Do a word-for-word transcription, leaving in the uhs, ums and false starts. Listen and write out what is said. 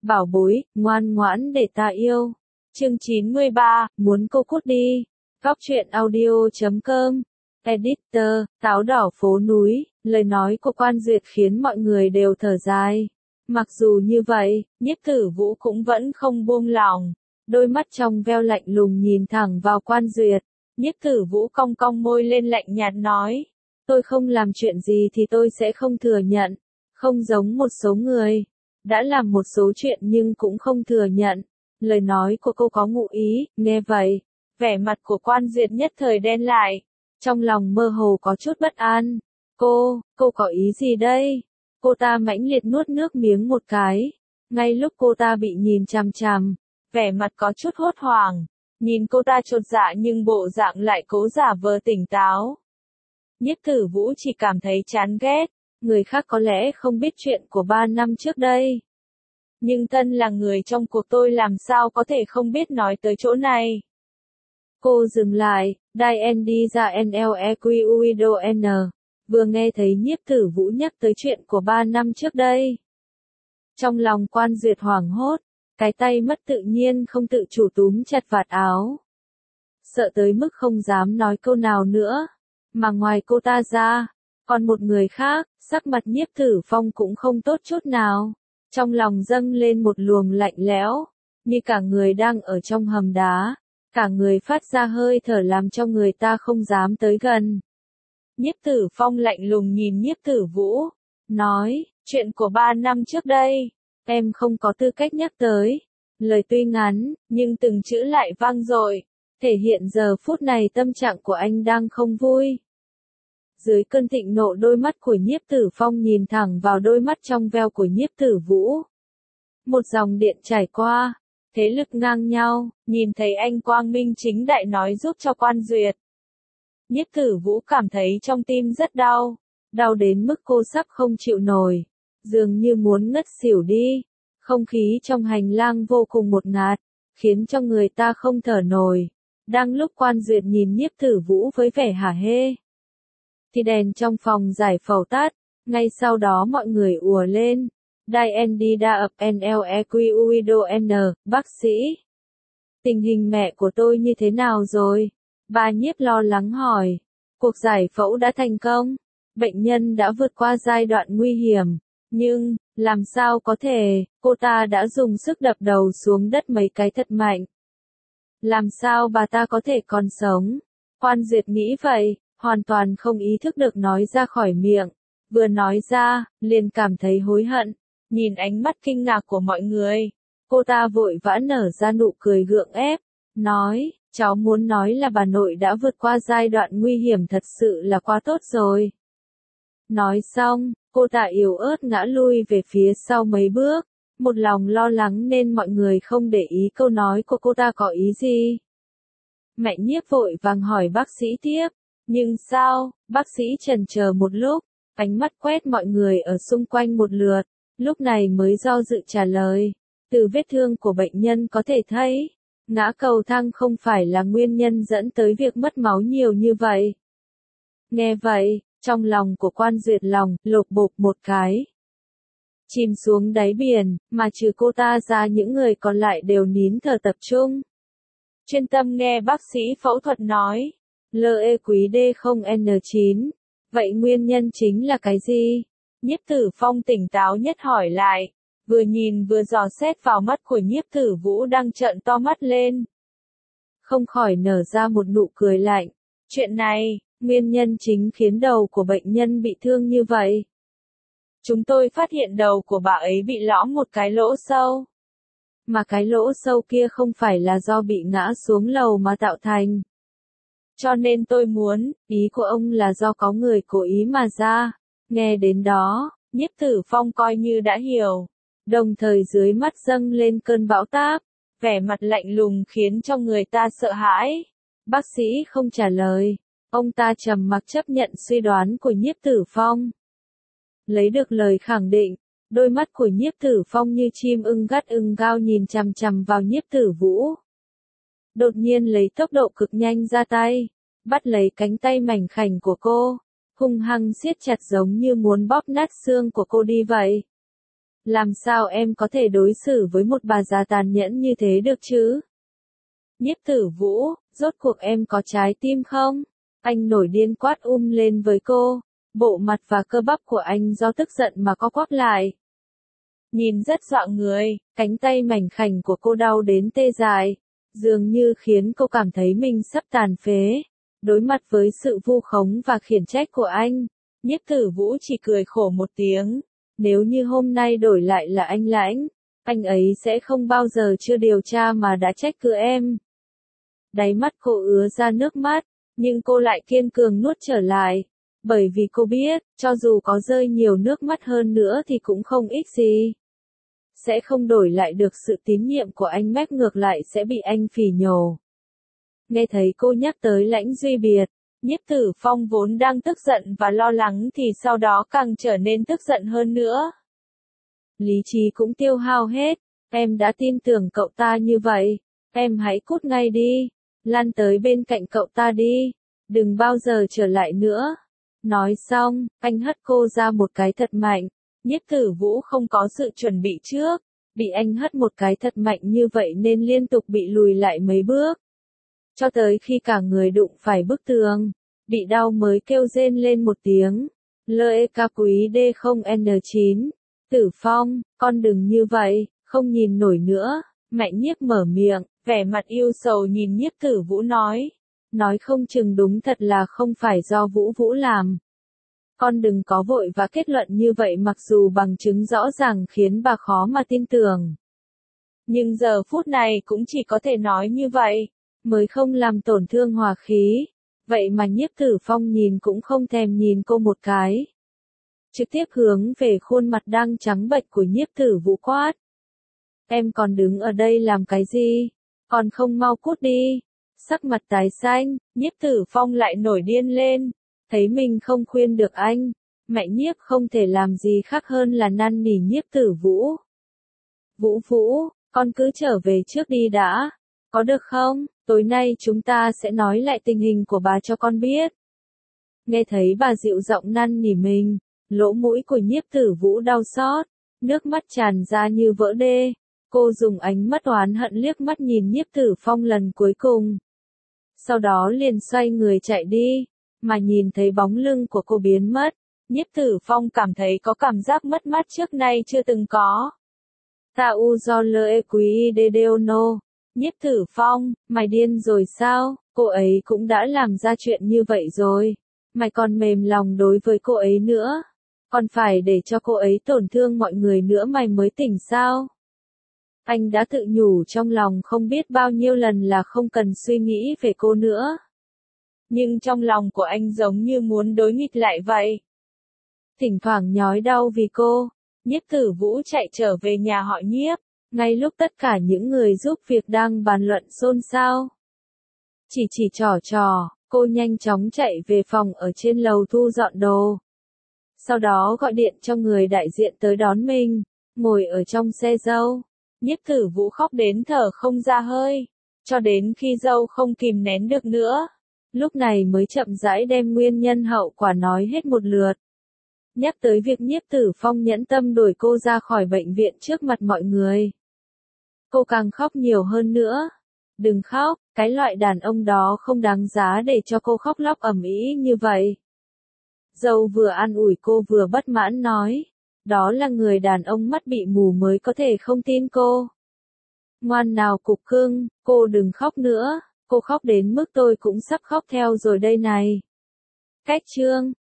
bảo bối, ngoan ngoãn để ta yêu. Chương chín mươi ba, muốn cô cút đi. Góc truyện audio chấm com. Editor, táo đỏ phố núi, lời nói của Quan Duyệt khiến mọi người đều thở dài. Mặc dù như vậy, Nhiếp Tử Vũ cũng vẫn không buông lỏng. Đôi mắt trong veo lạnh lùng nhìn thẳng vào Quan Duyệt. Nhiếp Tử Vũ cong cong môi lên lạnh nhạt nói. Tôi không làm chuyện gì thì tôi sẽ không thừa nhận. Không giống một số người. Đã làm một số chuyện nhưng cũng không thừa nhận. Lời nói của cô có ngụ ý, nghe vậy. Vẻ mặt của Quan Duyệt nhất thời đen lại. Trong lòng mơ hồ có chút bất an. Cô, cô có ý gì đây? Cô ta mãnh liệt nuốt nước miếng một cái. Ngay lúc cô ta bị nhìn chằm chằm, vẻ mặt có chút hốt hoảng. Nhìn cô ta chột dạ nhưng bộ dạng lại cố giả vờ tỉnh táo. Nhiếp Tử Vũ chỉ cảm thấy chán ghét. Người khác có lẽ không biết chuyện của ba năm trước đây. Nhưng thân là người trong cuộc tôi làm sao có thể không biết nói tới chỗ này. Cô dừng lại, đai N đi ra N L E Q U I D O N. Vừa nghe thấy Nhiếp Tử Vũ nhắc tới chuyện của ba năm trước đây. Trong lòng Quan Duyệt hoảng hốt, cái tay mất tự nhiên không tự chủ túm chặt vạt áo. Sợ tới mức không dám nói câu nào nữa. Mà ngoài cô ta ra, còn một người khác, sắc mặt Nhiếp Tử Phong cũng không tốt chút nào. Trong lòng dâng lên một luồng lạnh lẽo, như cả người đang ở trong hầm đá. Cả người phát ra hơi thở làm cho người ta không dám tới gần. Nhiếp Tử Phong lạnh lùng nhìn Nhiếp Tử Vũ, nói, chuyện của ba năm trước đây, em không có tư cách nhắc tới. Lời tuy ngắn, nhưng từng chữ lại vang dội, thể hiện giờ phút này tâm trạng của anh đang không vui. Dưới cơn thịnh nộ đôi mắt của Nhiếp Tử Phong nhìn thẳng vào đôi mắt trong veo của Nhiếp Tử Vũ. Một dòng điện trải qua. Thế lực ngang nhau, nhìn thấy anh quang minh chính đại nói giúp cho Quan Duyệt. Nhiếp Tử Vũ cảm thấy trong tim rất đau, đau đến mức cô sắp không chịu nổi, dường như muốn ngất xỉu đi. Không khí trong hành lang vô cùng ngột ngạt, khiến cho người ta không thở nổi. Đang lúc Quan Duyệt nhìn Nhiếp Tử Vũ với vẻ hả hê, thì đèn trong phòng giải phẫu tắt, ngay sau đó mọi người ùa lên. Đai N đi đa ập N L E Q U I D O N, bác sĩ. Tình hình mẹ của tôi như thế nào rồi? Bà Nhiếp lo lắng hỏi. Cuộc giải phẫu đã thành công. Bệnh nhân đã vượt qua giai đoạn nguy hiểm. Nhưng, làm sao có thể, cô ta đã dùng sức đập đầu xuống đất mấy cái thật mạnh. Làm sao bà ta có thể còn sống? Quan Duyệt nghĩ vậy, hoàn toàn không ý thức được nói ra khỏi miệng. Vừa nói ra, liền cảm thấy hối hận. Nhìn ánh mắt kinh ngạc của mọi người, cô ta vội vã nở ra nụ cười gượng ép, nói, cháu muốn nói là bà nội đã vượt qua giai đoạn nguy hiểm thật sự là quá tốt rồi. Nói xong, cô ta yếu ớt ngã lui về phía sau mấy bước, một lòng lo lắng nên mọi người không để ý câu nói của cô ta có ý gì. Mẹ Nhiếp vội vàng hỏi bác sĩ tiếp, nhưng sao? Bác sĩ chần chờ một lúc, ánh mắt quét mọi người ở xung quanh một lượt. Lúc này mới do dự trả lời, từ vết thương của bệnh nhân có thể thấy, ngã cầu thang không phải là nguyên nhân dẫn tới việc mất máu nhiều như vậy. Nghe vậy, trong lòng của Quan Duyệt lòng, lột bột một cái. Chìm xuống đáy biển, mà trừ cô ta ra những người còn lại đều nín thở tập trung. Chuyên tâm nghe bác sĩ phẫu thuật nói, lờ e quý D không N chín, vậy nguyên nhân chính là cái gì? Nhiếp Tử Phong tỉnh táo nhất hỏi lại, vừa nhìn vừa dò xét vào mắt của Nhiếp Tử Vũ đang trợn to mắt lên. Không khỏi nở ra một nụ cười lạnh. Chuyện này, nguyên nhân chính khiến đầu của bệnh nhân bị thương như vậy. Chúng tôi phát hiện đầu của bà ấy bị lõm một cái lỗ sâu. Mà cái lỗ sâu kia không phải là do bị ngã xuống lầu mà tạo thành. Cho nên tôi muốn, ý của ông là do có người cố ý mà ra. Nghe đến đó, Nhiếp Tử Phong coi như đã hiểu, đồng thời dưới mắt dâng lên cơn bão táp, vẻ mặt lạnh lùng khiến cho người ta sợ hãi. Bác sĩ không trả lời, ông ta trầm mặc chấp nhận suy đoán của Nhiếp Tử Phong. Lấy được lời khẳng định, đôi mắt của Nhiếp Tử Phong như chim ưng gắt ưng gao nhìn chằm chằm vào Nhiếp Tử Vũ. Đột nhiên lấy tốc độ cực nhanh ra tay, bắt lấy cánh tay mảnh khảnh của cô. Hung hăng siết chặt giống như muốn bóp nát xương của cô đi vậy. Làm sao em có thể đối xử với một bà già tàn nhẫn như thế được chứ? Nhiếp Tử Vũ, rốt cuộc em có trái tim không? Anh nổi điên quát um lên với cô. Bộ mặt và cơ bắp của anh do tức giận mà co quắp lại. Nhìn rất dọa người, cánh tay mảnh khảnh của cô đau đến tê dại, dường như khiến cô cảm thấy mình sắp tàn phế. Đối mặt với sự vu khống và khiển trách của anh, Nhiếp Tử Vũ chỉ cười khổ một tiếng. Nếu như hôm nay đổi lại là anh Lãnh, anh ấy sẽ không bao giờ chưa điều tra mà đã trách cứ em. Đáy mắt cô ứa ra nước mắt, nhưng cô lại kiên cường nuốt trở lại. Bởi vì cô biết, cho dù có rơi nhiều nước mắt hơn nữa thì cũng không ích gì. Sẽ không đổi lại được sự tín nhiệm của anh, mép ngược lại sẽ bị anh phỉ nhổ. Nghe thấy cô nhắc tới Lãnh Duy Biệt, Nhiếp Tử Phong vốn đang tức giận và lo lắng thì sau đó càng trở nên tức giận hơn nữa. Lý trí cũng tiêu hao hết, em đã tin tưởng cậu ta như vậy, em hãy cút ngay đi, lăn tới bên cạnh cậu ta đi, đừng bao giờ trở lại nữa. Nói xong, anh hất cô ra một cái thật mạnh. Nhiếp Tử Vũ không có sự chuẩn bị trước, bị anh hất một cái thật mạnh như vậy nên liên tục bị lùi lại mấy bước. Cho tới khi cả người đụng phải bức tường, bị đau mới kêu rên lên một tiếng. Lê ca quý D không N chín. Tử Phong, con đừng như vậy, không nhìn nổi nữa. Mạnh Nhiếp mở miệng, vẻ mặt yêu sầu nhìn Nhiếp Tử Vũ nói. Nói không chừng đúng thật là không phải do Vũ Vũ làm. Con đừng có vội và kết luận như vậy, mặc dù bằng chứng rõ ràng khiến bà khó mà tin tưởng. Nhưng giờ phút này cũng chỉ có thể nói như vậy, mới không làm tổn thương hòa khí. Vậy mà Nhiếp Tử Phong nhìn cũng không thèm nhìn cô một cái. Trực tiếp hướng về khuôn mặt đang trắng bệch của Nhiếp Tử Vũ quát. Em còn đứng ở đây làm cái gì? Còn không mau cút đi. Sắc mặt tái xanh, Nhiếp Tử Phong lại nổi điên lên. Thấy mình không khuyên được anh, Mạnh Nhiếp không thể làm gì khác hơn là năn nỉ Nhiếp Tử Vũ. Vũ Vũ, con cứ trở về trước đi đã. Có được không? Tối nay chúng ta sẽ nói lại tình hình của bà cho con biết. Nghe thấy bà dịu giọng năn nỉ mình, lỗ mũi của Nhiếp Tử Vũ đau xót, nước mắt tràn ra như vỡ đê. Cô dùng ánh mắt oán hận liếc mắt nhìn Nhiếp Tử Phong lần cuối cùng. Sau đó liền xoay người chạy đi, mà nhìn thấy bóng lưng của cô biến mất, Nhiếp Tử Phong cảm thấy có cảm giác mất mát trước nay chưa từng có. Ta u do lơ quý de deono. Nhiếp Tử Phong, mày điên rồi sao? Cô ấy cũng đã làm ra chuyện như vậy rồi. Mày còn mềm lòng đối với cô ấy nữa. Còn phải để cho cô ấy tổn thương mọi người nữa mày mới tỉnh sao? Anh đã tự nhủ trong lòng không biết bao nhiêu lần là không cần suy nghĩ về cô nữa. Nhưng trong lòng của anh giống như muốn đối nghịch lại vậy. Thỉnh thoảng nhói đau vì cô, Nhiếp Tử Vũ chạy trở về nhà họ Nhiếp, ngay lúc tất cả những người giúp việc đang bàn luận xôn xao. Chỉ chỉ trò trò, cô nhanh chóng chạy về phòng ở trên lầu thu dọn đồ. Sau đó gọi điện cho người đại diện tới đón mình, ngồi ở trong xe dâu. Nhiếp Tử Vũ khóc đến thở không ra hơi, cho đến khi dâu không kìm nén được nữa. Lúc này mới chậm rãi đem nguyên nhân hậu quả nói hết một lượt. Nhắc tới việc Nhiếp Tử Phong nhẫn tâm đuổi cô ra khỏi bệnh viện trước mặt mọi người. Cô càng khóc nhiều hơn nữa. Đừng khóc, cái loại đàn ông đó không đáng giá để cho cô khóc lóc ầm ĩ như vậy. Dâu vừa an ủi cô vừa bất mãn nói. Đó là người đàn ông mắt bị mù mới có thể không tin cô. Ngoan nào cục cưng, cô đừng khóc nữa. Cô khóc đến mức tôi cũng sắp khóc theo rồi đây này. Cách chương